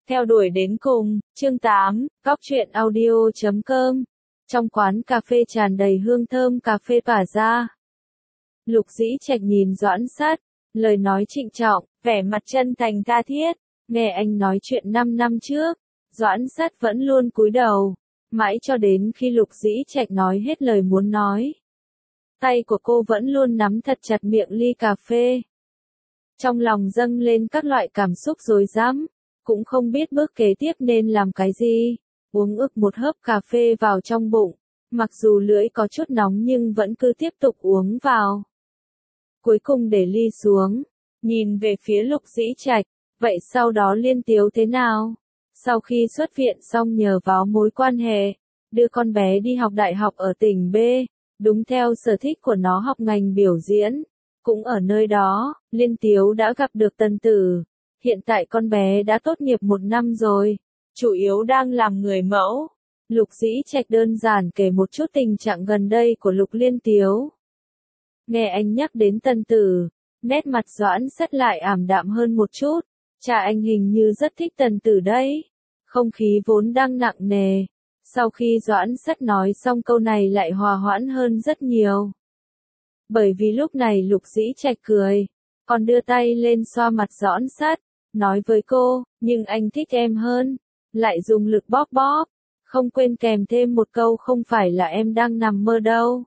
Theo đuổi đến cùng, chương 8, Góc truyện audio.com. Trong quán cà phê tràn đầy hương thơm cà phê tỏa ra. Lục Dĩ Trạch nhìn Doãn Sát, lời nói trịnh trọng, vẻ mặt chân thành tha thiết. Nghe anh nói chuyện 5 năm trước, Doãn Sát vẫn luôn cúi đầu, mãi cho đến khi Lục Dĩ Trạch nói hết lời muốn nói. Tay của cô vẫn luôn nắm thật chặt miệng ly cà phê. Trong lòng dâng lên các loại cảm xúc rối rắm, cũng không biết bước kế tiếp nên làm cái gì. Uống ực một hớp cà phê vào trong bụng, mặc dù lưỡi có chút nóng nhưng vẫn cứ tiếp tục uống vào. Cuối cùng để ly xuống, nhìn về phía Lục Dĩ Trạch, vậy sau đó Liên Tiếu thế nào? Sau khi xuất viện xong nhờ vào mối quan hệ, đưa con bé đi học đại học ở tỉnh B, đúng theo sở thích của nó học ngành biểu diễn. Cũng ở nơi đó, Liên Tiếu đã gặp được Tần Tử. Hiện tại con bé đã tốt nghiệp 1 năm rồi, chủ yếu đang làm người mẫu. Lục Dĩ Trạch đơn giản kể một chút tình trạng gần đây của Lục Liên Tiếu. Nghe anh nhắc đến Tần Tử, nét mặt Doãn Sát lại ảm đạm hơn một chút. Cha anh hình như rất thích Tần Tử đấy. Không khí vốn đang nặng nề, sau khi Doãn Sát nói xong câu này lại hòa hoãn hơn rất nhiều. Bởi vì lúc này Lục Dĩ Trạch cười, còn đưa tay lên xoa mặt Doãn Sát, nói với cô, nhưng anh thích em hơn, lại dùng lực bóp bóp, không quên kèm thêm một câu không phải là em đang nằm mơ đâu.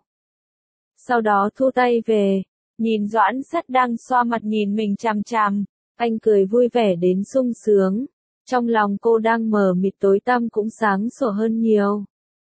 Sau đó thu tay về, nhìn Doãn Sát đang xoa mặt nhìn mình chằm chằm, anh cười vui vẻ đến sung sướng, trong lòng cô đang mờ mịt tối tăm cũng sáng sủa hơn nhiều.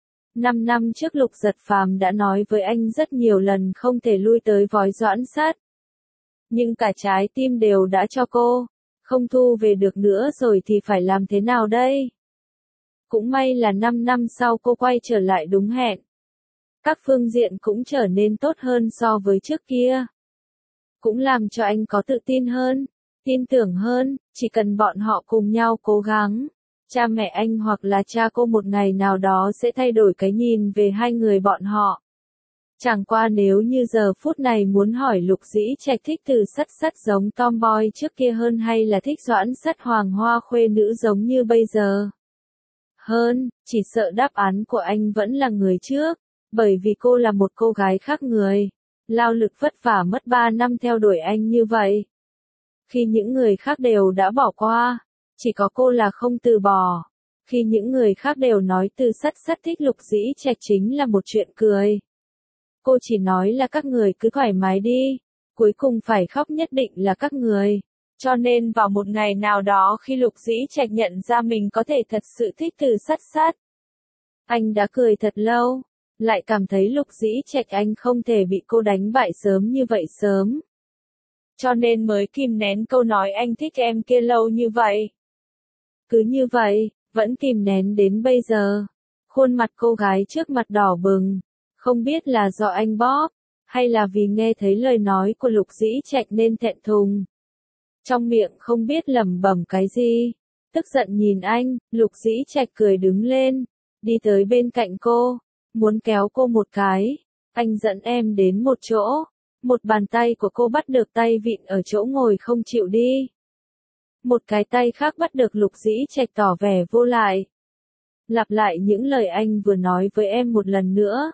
5 năm trước Lục Giật Phàm đã nói với anh rất nhiều lần không thể lui tới vói Doãn Sát. Nhưng cả trái tim đều đã cho cô, không thu về được nữa rồi thì phải làm thế nào đây? Cũng may là 5 năm sau cô quay trở lại đúng hẹn. Các phương diện cũng trở nên tốt hơn so với trước kia. Cũng làm cho anh có tự tin hơn, tin tưởng hơn, chỉ cần bọn họ cùng nhau cố gắng. Cha mẹ anh hoặc là cha cô một ngày nào đó sẽ thay đổi cái nhìn về hai người bọn họ. Chẳng qua nếu như giờ phút này muốn hỏi Lục Dĩ Trạch thích Từ Sắt Sắt giống tomboy trước kia hơn hay là thích Doãn Sát hoàng hoa khuê nữ giống như bây giờ hơn, chỉ sợ đáp án của anh vẫn là người trước, bởi vì cô là một cô gái khác người, lao lực vất vả mất 3 năm theo đuổi anh như vậy. Khi những người khác đều đã bỏ qua, chỉ có cô là không từ bỏ. Khi những người khác đều nói Từ Sắt Sắt thích Lục Dĩ Trạch chính là một chuyện cười. Cô chỉ nói là các người cứ thoải mái đi, cuối cùng phải khóc nhất định là các người. Cho nên vào một ngày nào đó khi Lục Dĩ Trạch nhận ra mình có thể thật sự thích Từ Sắt Sắt, anh đã cười thật lâu, lại cảm thấy Lục Dĩ Trạch anh không thể bị cô đánh bại sớm như vậy sớm. Cho nên mới kìm nén câu nói anh thích em kia lâu như vậy. Cứ như vậy, vẫn kìm nén đến bây giờ. Khuôn mặt cô gái trước mặt đỏ bừng, không biết là do anh bóp, hay là vì nghe thấy lời nói của Lục Dĩ Trạch nên thẹn thùng. Trong miệng không biết lẩm bẩm cái gì, tức giận nhìn anh, Lục Dĩ Trạch cười đứng lên, đi tới bên cạnh cô, muốn kéo cô một cái. Anh dẫn em đến một chỗ, một bàn tay của cô bắt được tay vịn ở chỗ ngồi không chịu đi. Một cái tay khác bắt được Lục Dĩ Trạch tỏ vẻ vô lại. Lặp lại những lời anh vừa nói với em một lần nữa.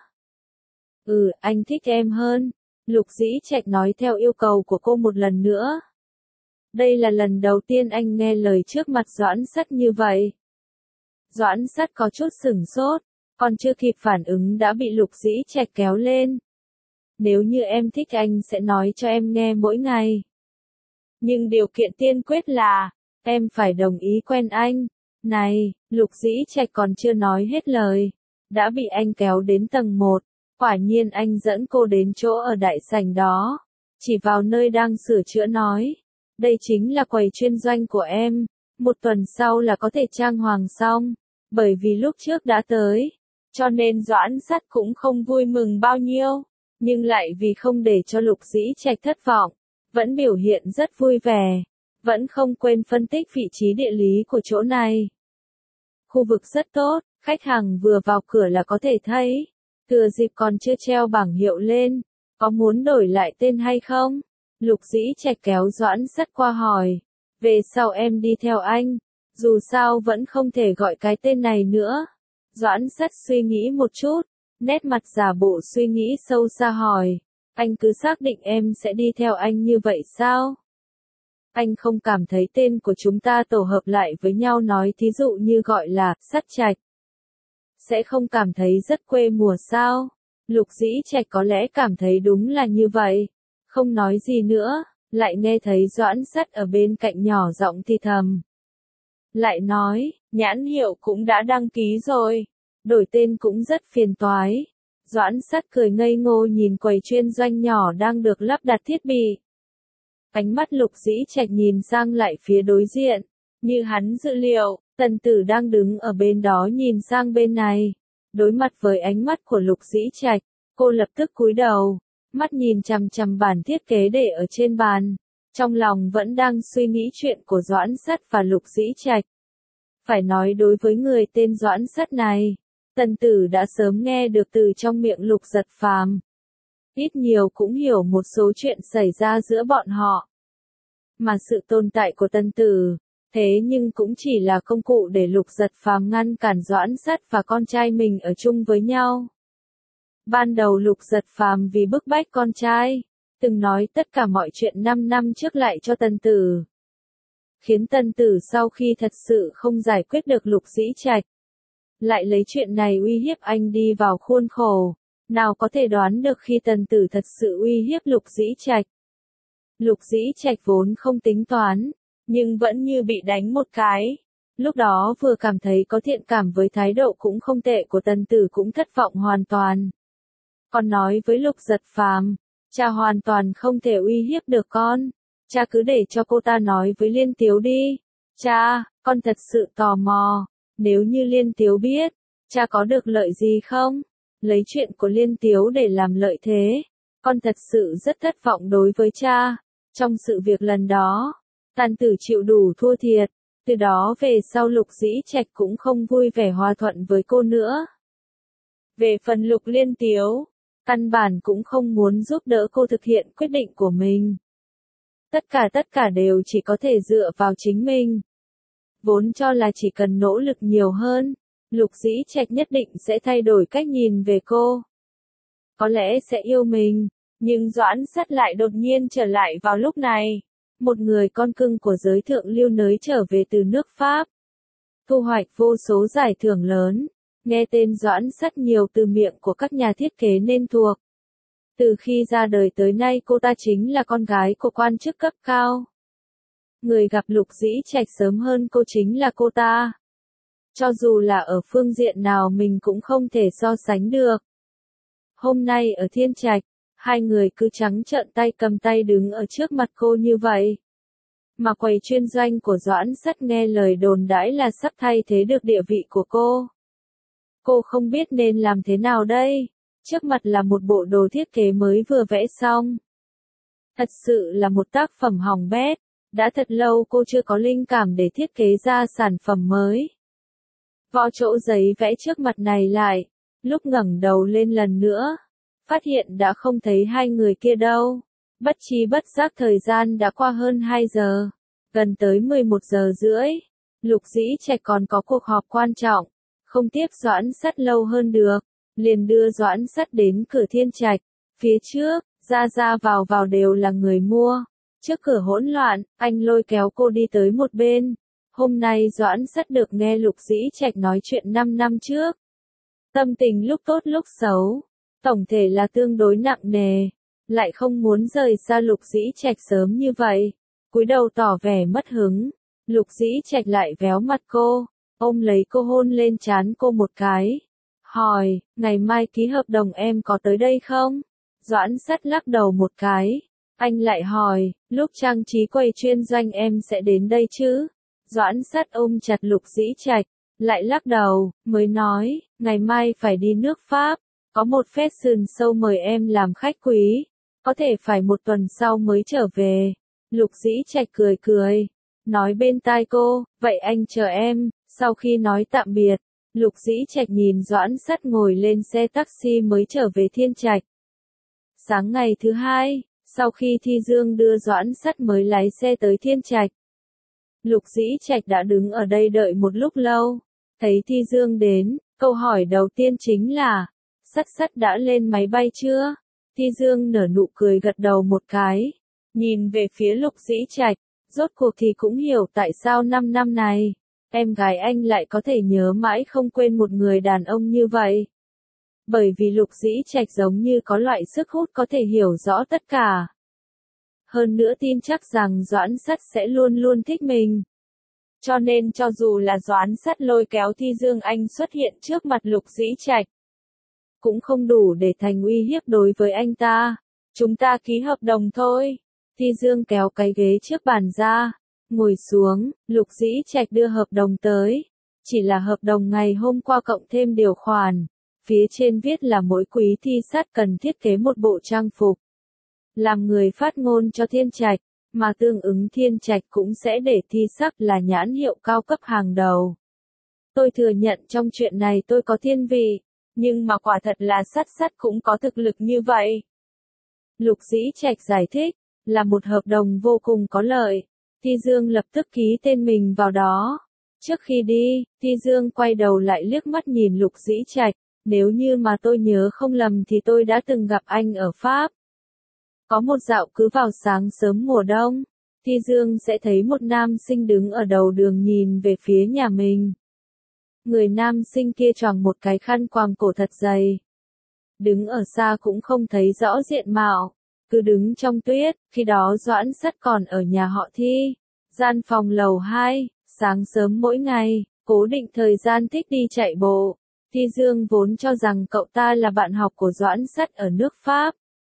Anh thích em hơn. Lục Dĩ Trạch nói theo yêu cầu của cô một lần nữa. Đây là lần đầu tiên anh nghe lời trước mặt Doãn Sát như vậy. Doãn Sát có chút sửng sốt, còn chưa kịp phản ứng đã bị Lục Dĩ Trạch kéo lên. Nếu như em thích anh sẽ nói cho em nghe mỗi ngày. Nhưng điều kiện tiên quyết là, em phải đồng ý quen anh. Này, Lục Dĩ Trạch còn chưa nói hết lời, đã bị anh kéo đến tầng 1. Quả nhiên anh dẫn cô đến chỗ ở đại sảnh đó, chỉ vào nơi đang sửa chữa nói. Đây chính là quầy chuyên doanh của em, 1 tuần sau là có thể trang hoàng xong, bởi vì lúc trước đã tới, cho nên Doãn Sát cũng không vui mừng bao nhiêu, nhưng lại vì không để cho Lục Dĩ Trạch thất vọng, vẫn biểu hiện rất vui vẻ, vẫn không quên phân tích vị trí địa lý của chỗ này. Khu vực rất tốt, khách hàng vừa vào cửa là có thể thấy, thừa dịp còn chưa treo bảng hiệu lên, có muốn đổi lại tên hay không? Lục Dĩ Trạch kéo Doãn Sát qua hỏi, về sau em đi theo anh. Dù sao vẫn không thể gọi cái tên này nữa. Doãn Sắt suy nghĩ một chút, nét mặt giả bộ suy nghĩ sâu xa hỏi, anh cứ xác định em sẽ đi theo anh như vậy sao? Anh không cảm thấy tên của chúng ta tổ hợp lại với nhau nói thí dụ như gọi là Sắt Trạch. Sẽ không cảm thấy rất quê mùa sao? Lục Dĩ Trạch có lẽ cảm thấy đúng là như vậy. Không nói gì nữa, lại nghe thấy Doãn Sắt ở bên cạnh nhỏ giọng thì thầm. Lại nói, nhãn hiệu cũng đã đăng ký rồi. Đổi tên cũng rất phiền toái. Doãn Sắt cười ngây ngô nhìn quầy chuyên doanh nhỏ đang được lắp đặt thiết bị. Ánh mắt Lục Dĩ Trạch nhìn sang lại phía đối diện. Như hắn dự liệu, Tần Tử đang đứng ở bên đó nhìn sang bên này. Đối mặt với ánh mắt của Lục Dĩ Trạch, cô lập tức cúi đầu, mắt nhìn chằm chằm bản thiết kế để ở trên bàn. Trong lòng vẫn đang suy nghĩ chuyện của Doãn Sắt và Lục Dĩ Trạch. Phải nói đối với người tên Doãn Sắt này, Tần Tử đã sớm nghe được từ trong miệng Lục Giật Phàm. Ít nhiều cũng hiểu một số chuyện xảy ra giữa bọn họ. Mà sự tồn tại của Tần Tử, thế nhưng cũng chỉ là công cụ để Lục Giật Phàm ngăn cản Doãn Sắt và con trai mình ở chung với nhau. Ban đầu Lục Giật Phàm vì bức bách con trai, từng nói tất cả mọi chuyện 5 năm trước lại cho Tần Tử. Khiến Tần Tử sau khi thật sự không giải quyết được Lục Dĩ Trạch, lại lấy chuyện này uy hiếp anh đi vào khuôn khổ. Nào có thể đoán được khi Tần Tử thật sự uy hiếp Lục Dĩ Trạch. Lục Dĩ Trạch vốn không tính toán, nhưng vẫn như bị đánh một cái. Lúc đó vừa cảm thấy có thiện cảm với thái độ cũng không tệ của Tần Tử cũng thất vọng hoàn toàn. Còn nói với Lục Giật Phàm, cha hoàn toàn không thể uy hiếp được con. Cha cứ để cho cô ta nói với Liên Tiếu đi. Cha, con thật sự tò mò. Nếu như Liên Tiếu biết, cha có được lợi gì không? Lấy chuyện của Liên Tiếu để làm lợi thế. Con thật sự rất thất vọng đối với cha. Trong sự việc lần đó, Tần Tử chịu đủ thua thiệt. Từ đó về sau Lục Dĩ Trạch cũng không vui vẻ hòa thuận với cô nữa. Về phần Lục Liên Tiếu, căn bản cũng không muốn giúp đỡ cô thực hiện quyết định của mình. Tất cả đều chỉ có thể dựa vào chính mình. Vốn cho là chỉ cần nỗ lực nhiều hơn, Lục Dĩ Trạch nhất định sẽ thay đổi cách nhìn về cô. Có lẽ sẽ yêu mình, nhưng Doãn Sắt lại đột nhiên trở lại vào lúc này. Một người con cưng của giới thượng lưu nới trở về từ nước Pháp. Thu hoạch vô số giải thưởng lớn, nghe tên Doãn Sắt nhiều từ miệng của các nhà thiết kế nên thuộc. Từ khi ra đời tới nay cô ta chính là con gái của quan chức cấp cao. Người gặp Lục Dĩ Trạch sớm hơn cô chính là cô ta. Cho dù là ở phương diện nào mình cũng không thể so sánh được. Hôm nay ở Thiên Trạch, hai người cứ trắng trợn tay cầm tay đứng ở trước mặt cô như vậy. Mà quầy chuyên doanh của Doãn Sắt nghe lời đồn đãi là sắp thay thế được địa vị của cô. Cô không biết nên làm thế nào đây. Trước mặt là một bộ đồ thiết kế mới vừa vẽ xong. Thật sự là một tác phẩm hỏng bét. Đã thật lâu cô chưa có linh cảm để thiết kế ra sản phẩm mới. Vò chỗ giấy vẽ trước mặt này lại. Lúc ngẩng đầu lên lần nữa, phát hiện đã không thấy hai người kia đâu. Bất tri bất giác thời gian đã qua hơn 2 giờ. Gần tới 11 giờ rưỡi. Lục Dĩ Trạch còn có cuộc họp quan trọng. Không tiếp Doãn Sắt lâu hơn được. Liền đưa Doãn Sắt đến cửa Thiên Trạch. Phía trước, ra vào đều là người mua. Trước cửa hỗn loạn, anh lôi kéo cô đi tới một bên. Hôm nay Doãn Sắt được nghe Lục Dĩ Trạch nói chuyện 5 năm trước. Tâm tình lúc tốt lúc xấu. Tổng thể là tương đối nặng nề. Lại không muốn rời xa Lục Dĩ Trạch sớm như vậy. Cúi đầu tỏ vẻ mất hứng. Lục Dĩ Trạch lại véo mặt cô. Ôm lấy cô hôn lên trán cô một cái. Hỏi, ngày mai ký hợp đồng em có tới đây không? Doãn Sắt lắc đầu một cái. Anh lại hỏi, lúc trang trí quầy chuyên doanh em sẽ đến đây chứ? Doãn Sắt ôm chặt Lục Dĩ Trạch, lại lắc đầu, mới nói, ngày mai phải đi nước Pháp, có một fashion show mời em làm khách quý, có thể phải một tuần sau mới trở về. Lục Dĩ Trạch cười cười, nói bên tai cô, vậy anh chờ em. Sau khi nói tạm biệt, Lục Dĩ Trạch nhìn Doãn Sắt ngồi lên xe taxi mới trở về Thiên Trạch. Sáng ngày thứ hai, sau khi Thi Dương đưa Doãn Sắt mới lái xe tới Thiên Trạch. Lục Dĩ Trạch đã đứng ở đây đợi một lúc lâu. Thấy Thi Dương đến, câu hỏi đầu tiên chính là, Sắt Sắt đã lên máy bay chưa? Thi Dương nở nụ cười gật đầu một cái, nhìn về phía Lục Dĩ Trạch, rốt cuộc thì cũng hiểu tại sao 5 năm này, em gái anh lại có thể nhớ mãi không quên một người đàn ông như vậy. Bởi vì Lục Dĩ Trạch giống như có loại sức hút có thể hiểu rõ tất cả. Hơn nữa tin chắc rằng Doãn Sắt sẽ luôn luôn thích mình. Cho nên cho dù là Doãn Sắt lôi kéo Thi Dương Anh xuất hiện trước mặt Lục Dĩ Trạch, cũng không đủ để thành uy hiếp đối với anh ta. Chúng ta ký hợp đồng thôi. Thi Dương kéo cái ghế trước bàn ra, ngồi xuống, Lục Dĩ Trạch đưa hợp đồng tới. Chỉ là hợp đồng ngày hôm qua cộng thêm điều khoản. Phía trên viết là mỗi quý thi sát cần thiết kế một bộ trang phục. Làm người phát ngôn cho Thiên Trạch, mà tương ứng Thiên Trạch cũng sẽ để thi sắc là nhãn hiệu cao cấp hàng đầu. Tôi thừa nhận trong chuyện này tôi có thiên vị, nhưng mà quả thật là Sắt Sắt cũng có thực lực như vậy. Lục Dĩ Trạch giải thích, là một hợp đồng vô cùng có lợi. Thi Dương lập tức ký tên mình vào đó. Trước khi đi, Thi Dương quay đầu lại liếc mắt nhìn Lục Dĩ Trạch, nếu như mà tôi nhớ không lầm thì tôi đã từng gặp anh ở Pháp. Có một dạo cứ vào sáng sớm mùa đông, Thi Dương sẽ thấy một nam sinh đứng ở đầu đường nhìn về phía nhà mình. Người nam sinh kia choàng một cái khăn quàng cổ thật dày. Đứng ở xa cũng không thấy rõ diện mạo, cứ đứng trong tuyết, khi đó Doãn Sắt còn ở nhà họ Thi. Gian phòng lầu 2, sáng sớm mỗi ngày, cố định thời gian thích đi chạy bộ. Thi Dương vốn cho rằng cậu ta là bạn học của Doãn Sắt ở nước Pháp.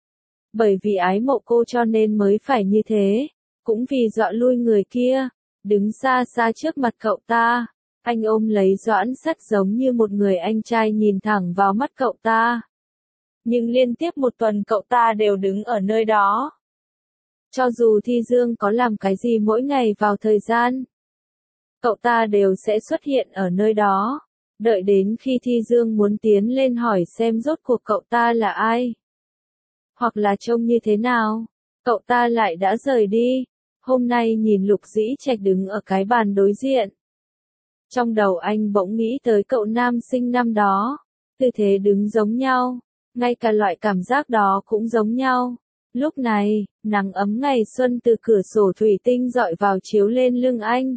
Bởi vì ái mộ cô cho nên mới phải như thế, cũng vì dọa lui người kia, đứng xa xa trước mặt cậu ta, anh ôm lấy Doãn Sắt giống như một người anh trai nhìn thẳng vào mắt cậu ta. Nhưng liên tiếp một tuần cậu ta đều đứng ở nơi đó. Cho dù Thi Dương có làm cái gì mỗi ngày vào thời gian, cậu ta đều sẽ xuất hiện ở nơi đó, đợi đến khi Thi Dương muốn tiến lên hỏi xem rốt cuộc cậu ta là ai, hoặc là trông như thế nào, cậu ta lại đã rời đi. Hôm nay nhìn Lục Dĩ Trạch đứng ở cái bàn đối diện. Trong đầu anh bỗng nghĩ tới cậu nam sinh năm đó, tư thế đứng giống nhau, ngay cả loại cảm giác đó cũng giống nhau. Lúc này, nắng ấm ngày xuân từ cửa sổ thủy tinh rọi vào chiếu lên lưng anh.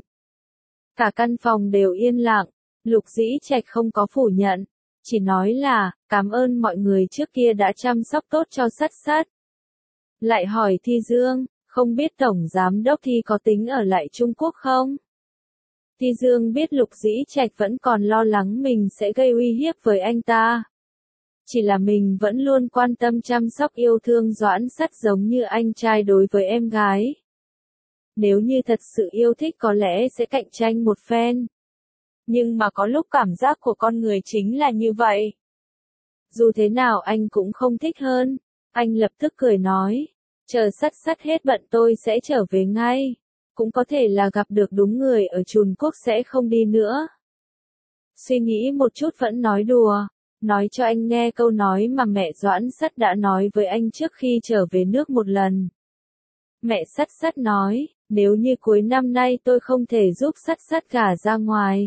Cả căn phòng đều yên lặng, Lục Dĩ Trạch không có phủ nhận, chỉ nói là, cảm ơn mọi người trước kia đã chăm sóc tốt cho Sắt Sắt. Lại hỏi Thi Dương, không biết Tổng Giám Đốc Thi có tính ở lại Trung Quốc không? Thi Dương biết Lục Dĩ Trạch vẫn còn lo lắng mình sẽ gây uy hiếp với anh ta. Chỉ là mình vẫn luôn quan tâm chăm sóc yêu thương Doãn Sắt giống như anh trai đối với em gái. Nếu như thật sự yêu thích có lẽ sẽ cạnh tranh một phen. Nhưng mà có lúc cảm giác của con người chính là như vậy. Dù thế nào anh cũng không thích hơn. Anh lập tức cười nói, chờ Sắt Sắt hết bận tôi sẽ trở về ngay. Cũng có thể là gặp được đúng người ở Trung Quốc sẽ không đi nữa. Suy nghĩ một chút vẫn nói đùa, nói cho anh nghe câu nói mà mẹ Doãn Sắt đã nói với anh trước khi trở về nước một lần. Mẹ Sắt Sắt nói, nếu như cuối năm nay tôi không thể giúp Sắt Sắt gả ra ngoài,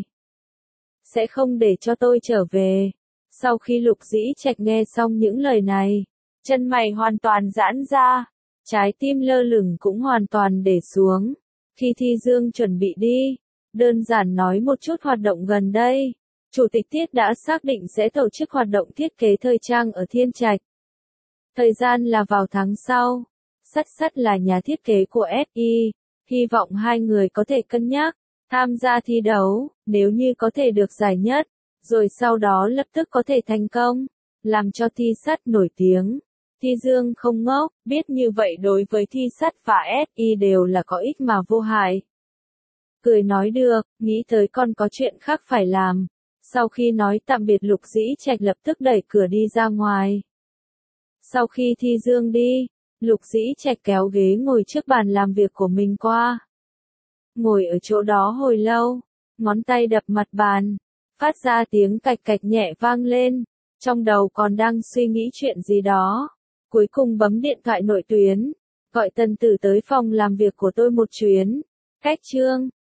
sẽ không để cho tôi trở về. Sau khi Lục Dĩ Trạch nghe xong những lời này, chân mày hoàn toàn giãn ra, trái tim lơ lửng cũng hoàn toàn để xuống. Khi Thi Dương chuẩn bị đi, đơn giản nói một chút hoạt động gần đây, Chủ tịch Tiết đã xác định sẽ tổ chức hoạt động thiết kế thời trang ở Thiên Trạch. Thời gian là vào tháng sau. Sắt Sắt là nhà thiết kế của SI, hy vọng hai người có thể cân nhắc tham gia thi đấu, nếu như có thể được giải nhất, rồi sau đó lập tức có thể thành công, làm cho Thi Sắt nổi tiếng. Thi Dương không ngốc, biết như vậy đối với Thi Sắt và SI đều là có ích mà vô hại. Cười nói được, nghĩ tới còn có chuyện khác phải làm. Sau khi nói tạm biệt Lục Dĩ Trạch lập tức đẩy cửa đi ra ngoài. Sau khi Thi Dương đi, Lục Dĩ Trạch kéo ghế ngồi trước bàn làm việc của mình qua. Ngồi ở chỗ đó hồi lâu, ngón tay đập mặt bàn, phát ra tiếng cạch cạch nhẹ vang lên, trong đầu còn đang suy nghĩ chuyện gì đó. Cuối cùng bấm điện thoại nội tuyến, gọi Tần Tử tới phòng làm việc của tôi một chuyến. Cách Trương,